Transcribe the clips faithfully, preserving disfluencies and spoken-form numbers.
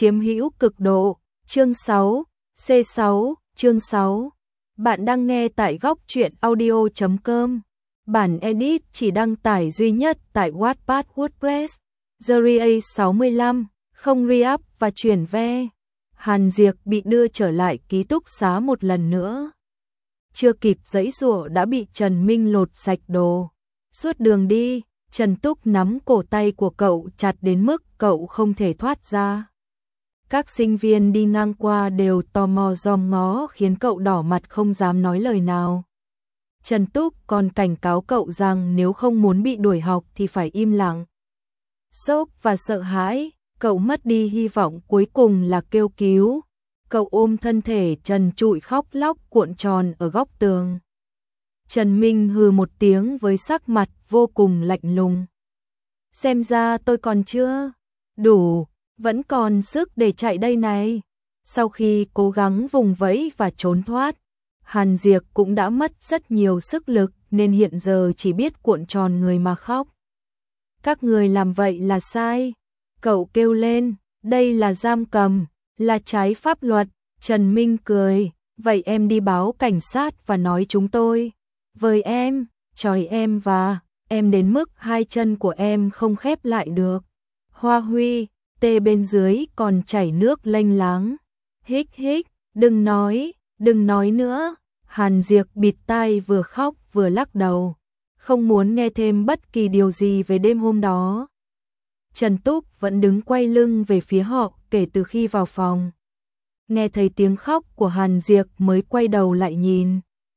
chiếm hữu cực độ. Chương sáu, C sáu, chương sáu. Bạn đang nghe tại góc truyện audio chấm com. Bản edit chỉ đăng tải duy nhất tại Wattpad WordPress. Series sáu mươi lăm, không re-up và chuyển ve. Hàn Diệc bị đưa trở lại ký túc xá một lần nữa. Chưa kịp giãy giụa đã bị Trần Minh lột sạch đồ. Suốt đường đi, Trần Túc nắm cổ tay của cậu chặt đến mức cậu không thể thoát ra. Các sinh viên đi ngang qua đều tò mò dòm ngó khiến cậu đỏ mặt không dám nói lời nào. Trần Túc còn cảnh cáo cậu rằng nếu không muốn bị đuổi học thì phải im lặng. Sốc và sợ hãi, cậu mất đi hy vọng cuối cùng là kêu cứu. Cậu ôm thân thể trần trụi khóc lóc cuộn tròn ở góc tường. Trần Minh hừ một tiếng với sắc mặt vô cùng lạnh lùng. Xem ra tôi còn chưa đủ, vẫn còn sức để chạy đây này. Sau khi cố gắng vùng vẫy và trốn thoát, Hàn Diệc cũng đã mất rất nhiều sức lực nên hiện giờ chỉ biết cuộn tròn người mà khóc. Các người làm vậy là sai. Cậu kêu lên, đây là giam cầm, là trái pháp luật. Trần Minh cười, vậy em đi báo cảnh sát và nói chúng tôi với em, trói em và em đến mức hai chân của em không khép lại được. Hoa Huy, tê bên dưới còn chảy nước lênh láng. Hích hích, đừng nói, đừng nói nữa. Hàn Diệc bịt tai vừa khóc vừa lắc đầu, không muốn nghe thêm bất kỳ điều gì về đêm hôm đó. Trần Túc vẫn đứng quay lưng về phía họ kể từ khi vào phòng. Nghe thấy tiếng khóc của Hàn Diệc mới quay đầu lại nhìn.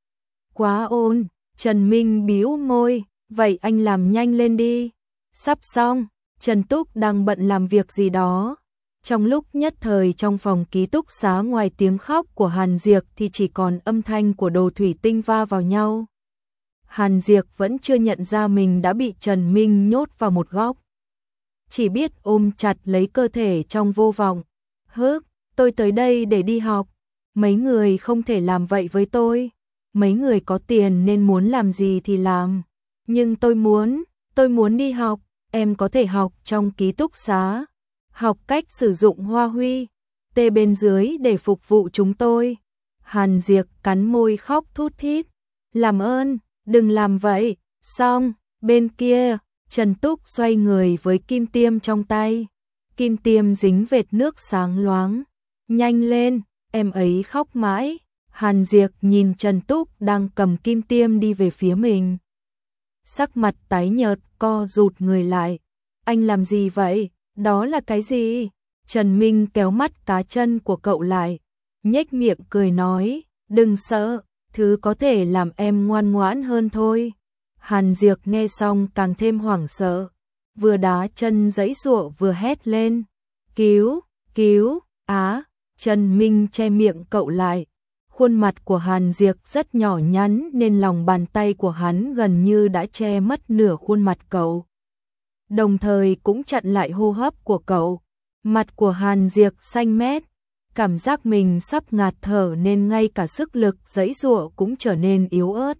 Quá ôn, Trần Minh bĩu môi, vậy anh làm nhanh lên đi. Sắp xong, Trần Túc đang bận làm việc gì đó. Trong lúc nhất thời trong phòng ký túc xá ngoài tiếng khóc của Hàn Diệc thì chỉ còn âm thanh của đồ thủy tinh va vào nhau. Hàn Diệc vẫn chưa nhận ra mình đã bị Trần Minh nhốt vào một góc. Chỉ biết ôm chặt lấy cơ thể trong vô vọng. Hức, tôi tới đây để đi học. Mấy người không thể làm vậy với tôi. Mấy người có tiền nên muốn làm gì thì làm. Nhưng tôi muốn, tôi muốn đi học. Em có thể học trong ký túc xá. Học cách sử dụng Hoa Huy, tê bên dưới để phục vụ chúng tôi. Hàn Diệc cắn môi khóc thút thít. Làm ơn, đừng làm vậy. Xong, bên kia, Trần Túc xoay người với kim tiêm trong tay. Kim tiêm dính vệt nước sáng loáng. Nhanh lên, em ấy khóc mãi. Hàn Diệc nhìn Trần Túc đang cầm kim tiêm đi về phía mình. Sắc mặt tái nhợt, co rụt người lại. Anh làm gì vậy? Đó là cái gì? Trần Minh kéo mắt cá chân của cậu lại, nhếch miệng cười nói, đừng sợ, thứ có thể làm em ngoan ngoãn hơn thôi. Hàn Diệc nghe xong càng thêm hoảng sợ, vừa đá chân giãy giụa vừa hét lên, cứu, cứu, á. Trần Minh che miệng cậu lại. Khuôn mặt của Hàn Diệc rất nhỏ nhắn nên lòng bàn tay của hắn gần như đã che mất nửa khuôn mặt cậu. Đồng thời cũng chặn lại hô hấp của cậu. Mặt của Hàn Diệc xanh mét, cảm giác mình sắp ngạt thở nên ngay cả sức lực giãy giụa cũng trở nên yếu ớt.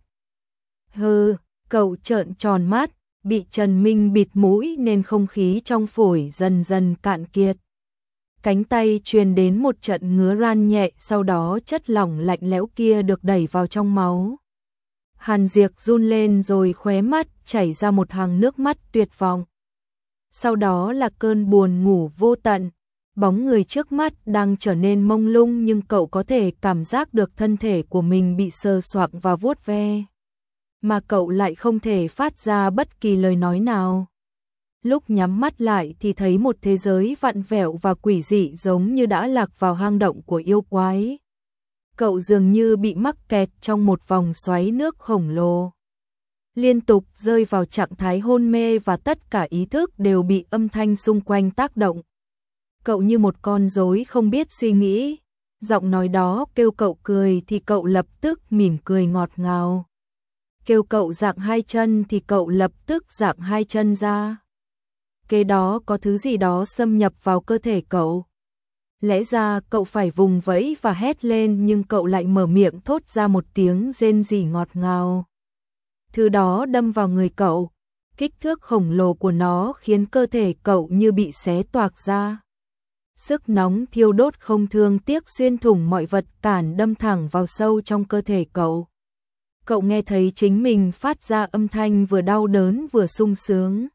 Hừ, cậu trợn tròn mắt, bị Trần Minh bịt mũi nên không khí trong phổi dần dần cạn kiệt. Cánh tay truyền đến một trận ngứa ran nhẹ, sau đó chất lỏng lạnh lẽo kia được đẩy vào trong máu. Hàn Diệc run lên rồi khóe mắt chảy ra một hàng nước mắt tuyệt vọng. Sau đó là cơn buồn ngủ vô tận. Bóng người trước mắt đang trở nên mông lung nhưng cậu có thể cảm giác được thân thể của mình bị sờ soạng và vuốt ve. Mà cậu lại không thể phát ra bất kỳ lời nói nào. Lúc nhắm mắt lại thì thấy một thế giới vặn vẹo và quỷ dị giống như đã lạc vào hang động của yêu quái. Cậu dường như bị mắc kẹt trong một vòng xoáy nước khổng lồ. Liên tục rơi vào trạng thái hôn mê và tất cả ý thức đều bị âm thanh xung quanh tác động. Cậu như một con rối không biết suy nghĩ. Giọng nói đó kêu cậu cười thì cậu lập tức mỉm cười ngọt ngào. Kêu cậu dạng hai chân thì cậu lập tức dạng hai chân ra. Kế đó có thứ gì đó xâm nhập vào cơ thể cậu. Lẽ ra cậu phải vùng vẫy và hét lên nhưng cậu lại mở miệng thốt ra một tiếng rên rỉ ngọt ngào. Thứ đó đâm vào người cậu, kích thước khổng lồ của nó khiến cơ thể cậu như bị xé toạc ra. Sức nóng thiêu đốt không thương tiếc xuyên thủng mọi vật cản đâm thẳng vào sâu trong cơ thể cậu. Cậu nghe thấy chính mình phát ra âm thanh vừa đau đớn vừa sung sướng.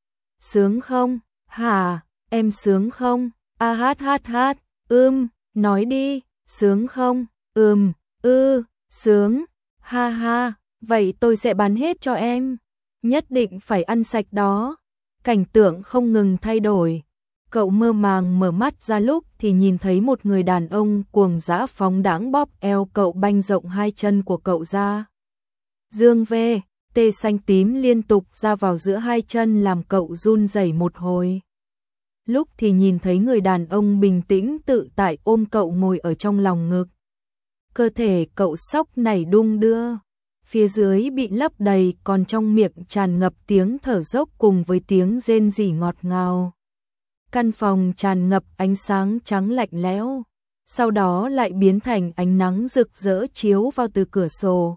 Sướng không? Hả? Em sướng không? A hát hát hát, ưm, nói đi, sướng không? Ừm, ư, sướng, ha ha, vậy tôi sẽ bán hết cho em. Nhất định phải ăn sạch đó. Cảnh tượng không ngừng thay đổi. Cậu mơ màng mở mắt ra lúc thì nhìn thấy một người đàn ông cuồng dã phóng đãng bóp eo cậu banh rộng hai chân của cậu ra. Dương về, tê xanh tím liên tục ra vào giữa hai chân làm cậu run rẩy một hồi. Lúc thì nhìn thấy người đàn ông bình tĩnh tự tại ôm cậu ngồi ở trong lòng ngực. Cơ thể cậu sóc nảy đung đưa. Phía dưới bị lấp đầy còn trong miệng tràn ngập tiếng thở dốc cùng với tiếng rên rỉ ngọt ngào. Căn phòng tràn ngập ánh sáng trắng lạnh lẽo, sau đó lại biến thành ánh nắng rực rỡ chiếu vào từ cửa sổ.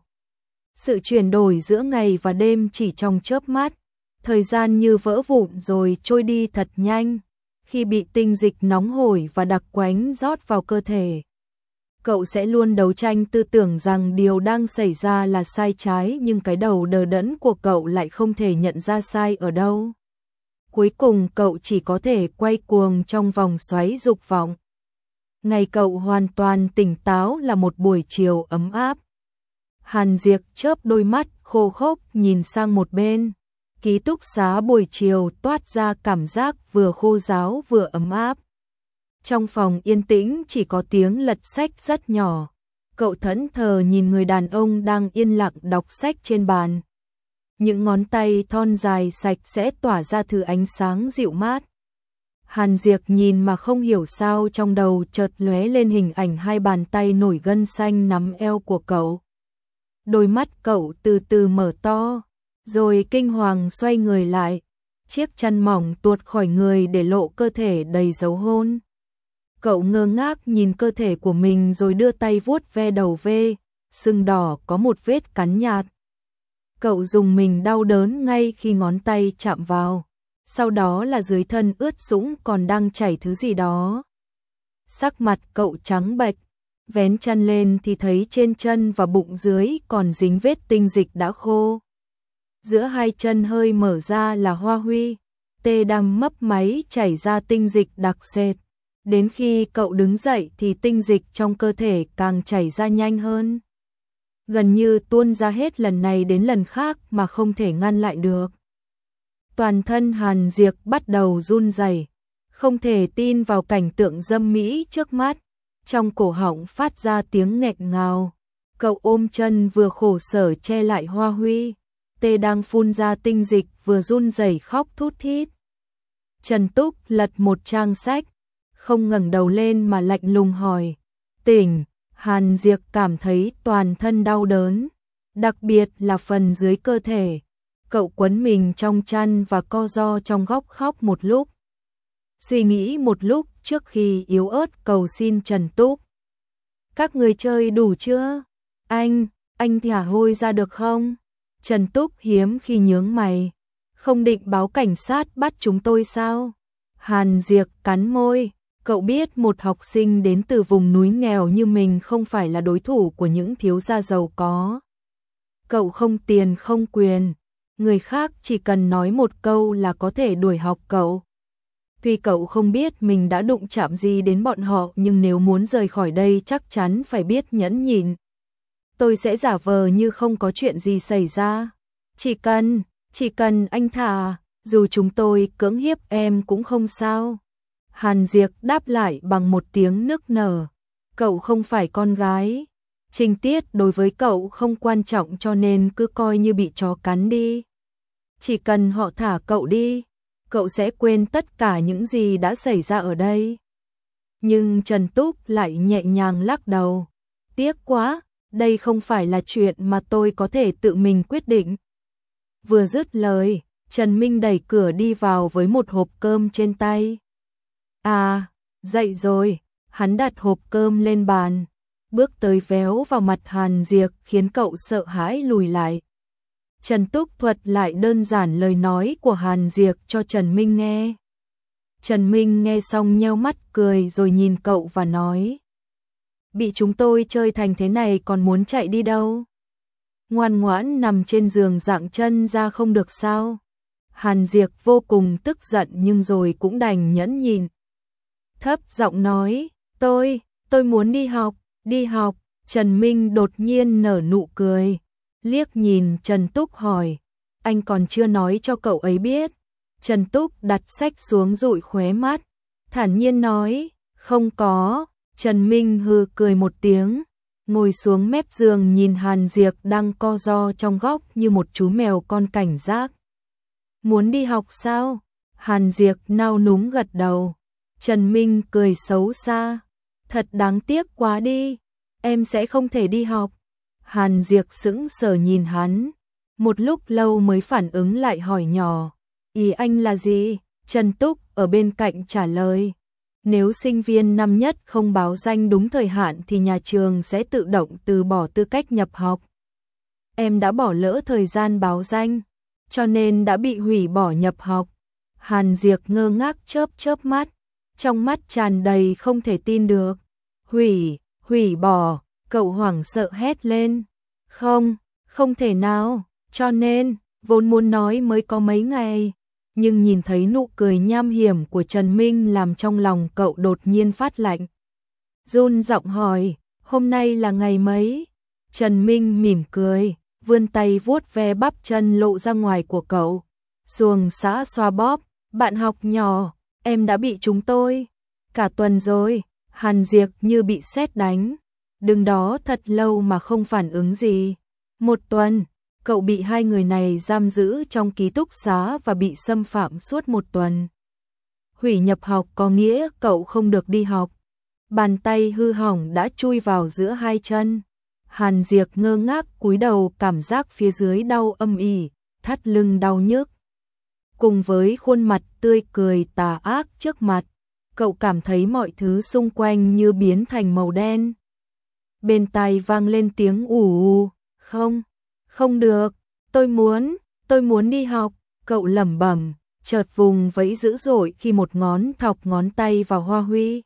Sự chuyển đổi giữa ngày và đêm chỉ trong chớp mắt, thời gian như vỡ vụn rồi trôi đi thật nhanh, khi bị tinh dịch nóng hổi và đặc quánh rót vào cơ thể. Cậu sẽ luôn đấu tranh tư tưởng rằng điều đang xảy ra là sai trái nhưng cái đầu đờ đẫn của cậu lại không thể nhận ra sai ở đâu. Cuối cùng cậu chỉ có thể quay cuồng trong vòng xoáy dục vọng. Ngày cậu hoàn toàn tỉnh táo là một buổi chiều ấm áp. Hàn Diệp chớp đôi mắt khô khốc nhìn sang một bên. Ký túc xá buổi chiều toát ra cảm giác vừa khô ráo vừa ấm áp. Trong phòng yên tĩnh chỉ có tiếng lật sách rất nhỏ. Cậu thẫn thờ nhìn người đàn ông đang yên lặng đọc sách trên bàn. Những ngón tay thon dài sạch sẽ tỏa ra thứ ánh sáng dịu mát. Hàn Diệp nhìn mà không hiểu sao trong đầu chợt lóe lên hình ảnh hai bàn tay nổi gân xanh nắm eo của cậu. Đôi mắt cậu từ từ mở to, rồi kinh hoàng xoay người lại. Chiếc chăn mỏng tuột khỏi người để lộ cơ thể đầy dấu hôn. Cậu ngơ ngác nhìn cơ thể của mình rồi đưa tay vuốt ve đầu vê, sưng đỏ có một vết cắn nhạt. Cậu dùng mình đau đớn ngay khi ngón tay chạm vào, sau đó là dưới thân ướt sũng còn đang chảy thứ gì đó. Sắc mặt cậu trắng bệch, vén chăn lên thì thấy trên chân và bụng dưới còn dính vết tinh dịch đã khô. Giữa hai chân hơi mở ra là hoa huy, tê đang mấp máy chảy ra tinh dịch đặc sệt. Đến khi cậu đứng dậy thì tinh dịch trong cơ thể càng chảy ra nhanh hơn. Gần như tuôn ra hết lần này đến lần khác mà không thể ngăn lại được. Toàn thân Hàn Diệp bắt đầu run rẩy, không thể tin vào cảnh tượng dâm mỹ trước mắt. Trong cổ họng phát ra tiếng nghẹn ngào. Cậu ôm chân vừa khổ sở che lại hoa huy, tê đang phun ra tinh dịch vừa run rẩy khóc thút thít. Trần Túc lật một trang sách, không ngẩng đầu lên mà lạnh lùng hỏi, tỉnh. Hàn Diệp cảm thấy toàn thân đau đớn, đặc biệt là phần dưới cơ thể. Cậu quấn mình trong chăn và co ro trong góc khóc một lúc. Suy nghĩ một lúc trước khi yếu ớt cầu xin Trần Túc. Các người chơi đủ chưa? Anh, anh thả hôi ra được không? Trần Túc hiếm khi nhướng mày. Không định báo cảnh sát bắt chúng tôi sao? Hàn Diệp cắn môi. Cậu biết một học sinh đến từ vùng núi nghèo như mình không phải là đối thủ của những thiếu gia giàu có. Cậu không tiền không quyền, người khác chỉ cần nói một câu là có thể đuổi học cậu. Tuy cậu không biết mình đã đụng chạm gì đến bọn họ nhưng nếu muốn rời khỏi đây chắc chắn phải biết nhẫn nhịn. Tôi sẽ giả vờ như không có chuyện gì xảy ra. Chỉ cần, chỉ cần anh thả, dù chúng tôi cưỡng hiếp em cũng không sao. Hàn Diệp đáp lại bằng một tiếng nức nở. Cậu không phải con gái. Tình tiết đối với cậu không quan trọng cho nên cứ coi như bị chó cắn đi. Chỉ cần họ thả cậu đi, cậu sẽ quên tất cả những gì đã xảy ra ở đây. Nhưng Trần Túc lại nhẹ nhàng lắc đầu. Tiếc quá, đây không phải là chuyện mà tôi có thể tự mình quyết định. Vừa dứt lời, Trần Minh đẩy cửa đi vào với một hộp cơm trên tay. À, dậy rồi, hắn đặt hộp cơm lên bàn, bước tới véo vào mặt Hàn Diệp khiến cậu sợ hãi lùi lại. Trần Túc thuật lại đơn giản lời nói của Hàn Diệp cho Trần Minh nghe. Trần Minh nghe xong nheo mắt cười rồi nhìn cậu và nói. Bị chúng tôi chơi thành thế này còn muốn chạy đi đâu? Ngoan ngoãn nằm trên giường dạng chân ra không được sao? Hàn Diệp vô cùng tức giận nhưng rồi cũng đành nhẫn nhịn. Thấp giọng nói, tôi, tôi muốn đi học, đi học. Trần Minh đột nhiên nở nụ cười, liếc nhìn Trần Túc hỏi, anh còn chưa nói cho cậu ấy biết. Trần Túc đặt sách xuống dụi khóe mắt, thản nhiên nói, không có. Trần Minh hừ cười một tiếng, ngồi xuống mép giường nhìn Hàn Diệp đang co ro trong góc như một chú mèo con cảnh giác. Muốn đi học sao? Hàn Diệp nao núng gật đầu. Trần Minh cười xấu xa, thật đáng tiếc quá đi, em sẽ không thể đi học. Hàn Diệp sững sờ nhìn hắn, một lúc lâu mới phản ứng lại hỏi nhỏ, ý anh là gì? Trần Túc ở bên cạnh trả lời, nếu sinh viên năm nhất không báo danh đúng thời hạn thì nhà trường sẽ tự động từ bỏ tư cách nhập học. Em đã bỏ lỡ thời gian báo danh, cho nên đã bị hủy bỏ nhập học. Hàn Diệp ngơ ngác chớp chớp mắt, trong mắt tràn đầy không thể tin được. Hủy, hủy bỏ, cậu hoảng sợ hét lên. Không, không thể nào, cho nên, vốn muốn nói mới có mấy ngày. Nhưng nhìn thấy nụ cười nham hiểm của Trần Minh làm trong lòng cậu đột nhiên phát lạnh. Run giọng hỏi, hôm nay là ngày mấy? Trần Minh mỉm cười, vươn tay vuốt ve bắp chân lộ ra ngoài của cậu. Xuồng xã xoa bóp, bạn học nhỏ, em đã bị chúng tôi. Cả tuần rồi, Hàn Diệp như bị sét đánh. Đứng đó thật lâu mà không phản ứng gì. Một tuần, cậu bị hai người này giam giữ trong ký túc xá và bị xâm phạm suốt một tuần. Hủy nhập học có nghĩa cậu không được đi học. Bàn tay hư hỏng đã chui vào giữa hai chân. Hàn Diệp ngơ ngác cúi đầu, cảm giác phía dưới đau âm ỉ, thắt lưng đau nhức. Cùng với khuôn mặt tươi cười tà ác trước mặt, cậu cảm thấy mọi thứ xung quanh như biến thành màu đen. Bên tai vang lên tiếng ù ù, không, không được, tôi muốn, tôi muốn đi học, cậu lẩm bẩm, chợt vùng vẫy dữ dội khi một ngón thọc ngón tay vào Hoa Huy.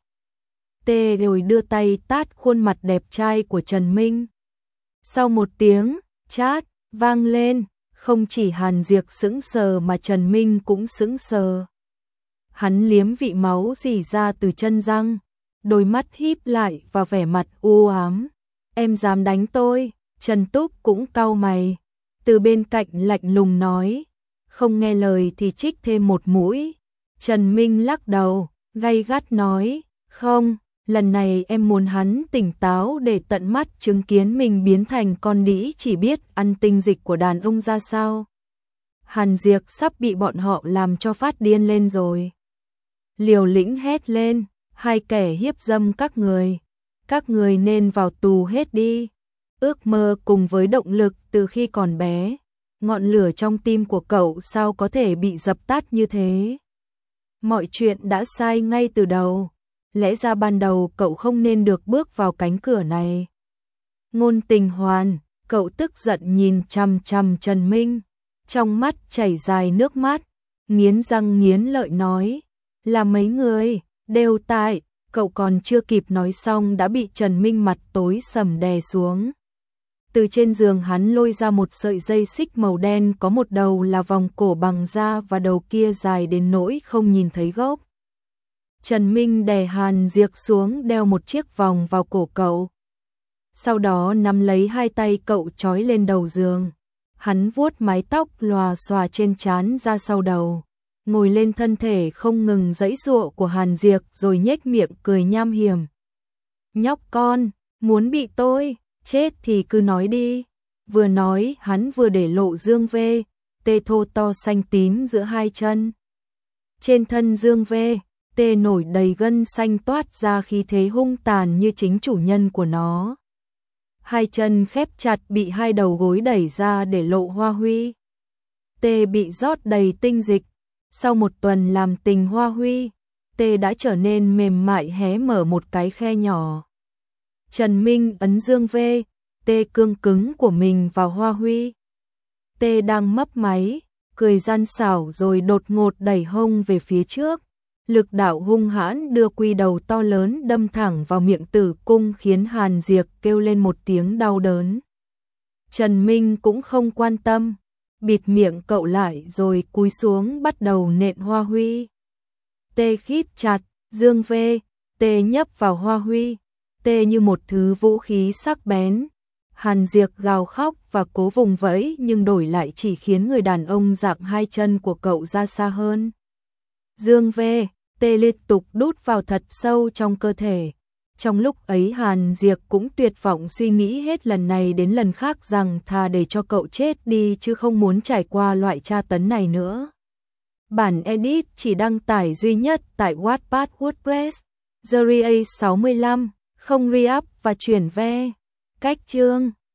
Tê rồi đưa tay tát khuôn mặt đẹp trai của Trần Minh. Sau một tiếng chát vang lên, không chỉ Hàn Diệp sững sờ mà Trần Minh cũng sững sờ. Hắn liếm vị máu rỉ ra từ chân răng, đôi mắt híp lại và vẻ mặt u ám. Em dám đánh tôi? Trần Túc cũng cau mày, từ bên cạnh lạnh lùng nói, không nghe lời thì trích thêm một mũi. Trần Minh lắc đầu, gay gắt nói, không, lần này em muốn hắn tỉnh táo để tận mắt chứng kiến mình biến thành con đĩ chỉ biết ăn tinh dịch của đàn ông ra sao. Hàn Diệp sắp bị bọn họ làm cho phát điên lên rồi. Liều lĩnh hét lên, hai kẻ hiếp dâm các người, các người nên vào tù hết đi. Ước mơ cùng với động lực từ khi còn bé, ngọn lửa trong tim của cậu sao có thể bị dập tắt như thế? Mọi chuyện đã sai ngay từ đầu, lẽ ra ban đầu cậu không nên được bước vào cánh cửa này. Ngôn Tình Hoàn, cậu tức giận nhìn chằm chằm Trần Minh, trong mắt chảy dài nước mắt, nghiến răng nghiến lợi nói, là mấy người, đều tại, cậu còn chưa kịp nói xong đã bị Trần Minh mặt tối sầm đè xuống. Từ trên giường hắn lôi ra một sợi dây xích màu đen có một đầu là vòng cổ bằng da và đầu kia dài đến nỗi không nhìn thấy gốc. Trần Minh đè Hàn Diệp xuống đeo một chiếc vòng vào cổ cậu. Sau đó nắm lấy hai tay cậu trói lên đầu giường. Hắn vuốt mái tóc lòa xòa trên trán ra sau đầu, ngồi lên thân thể không ngừng giãy giụa của Hàn Diệp rồi nhếch miệng cười nham hiểm. Nhóc con, muốn bị tôi chết thì cứ nói đi. Vừa nói hắn vừa để lộ dương vê, tê thô to xanh tím giữa hai chân. Trên thân dương vê, tê nổi đầy gân xanh toát ra khí thế hung tàn như chính chủ nhân của nó. Hai chân khép chặt bị hai đầu gối đẩy ra để lộ Hoa Huy. Tê bị rót đầy tinh dịch. Sau một tuần làm tình Hoa Huy, tê đã trở nên mềm mại hé mở một cái khe nhỏ. Trần Minh ấn dương vê, tê cương cứng của mình vào Hoa Huy. Tê đang mấp máy, cười gian xảo rồi đột ngột đẩy hông về phía trước, Lực đạo hung hãn đưa quy đầu to lớn đâm thẳng vào miệng tử cung khiến Hàn Diệp kêu lên một tiếng đau đớn. Trần Minh cũng không quan tâm, bịt miệng cậu lại rồi cúi xuống bắt đầu nện Hoa Huy. Tê khít chặt, Dương V, Tê nhấp vào Hoa Huy, Tê như một thứ vũ khí sắc bén. Hàn Diệp gào khóc và cố vùng vẫy nhưng đổi lại chỉ khiến người đàn ông dạng hai chân của cậu ra xa hơn. Dương V, Tê liên tục đút vào thật sâu trong cơ thể. Trong lúc ấy Hàn Diệp cũng tuyệt vọng suy nghĩ hết lần này đến lần khác rằng thà để cho cậu chết đi chứ không muốn trải qua loại tra tấn này nữa. Bản edit chỉ đăng tải duy nhất tại Wattpad WordPress. Series sáu mươi lăm, không re-up và chuyển ve. Cách chương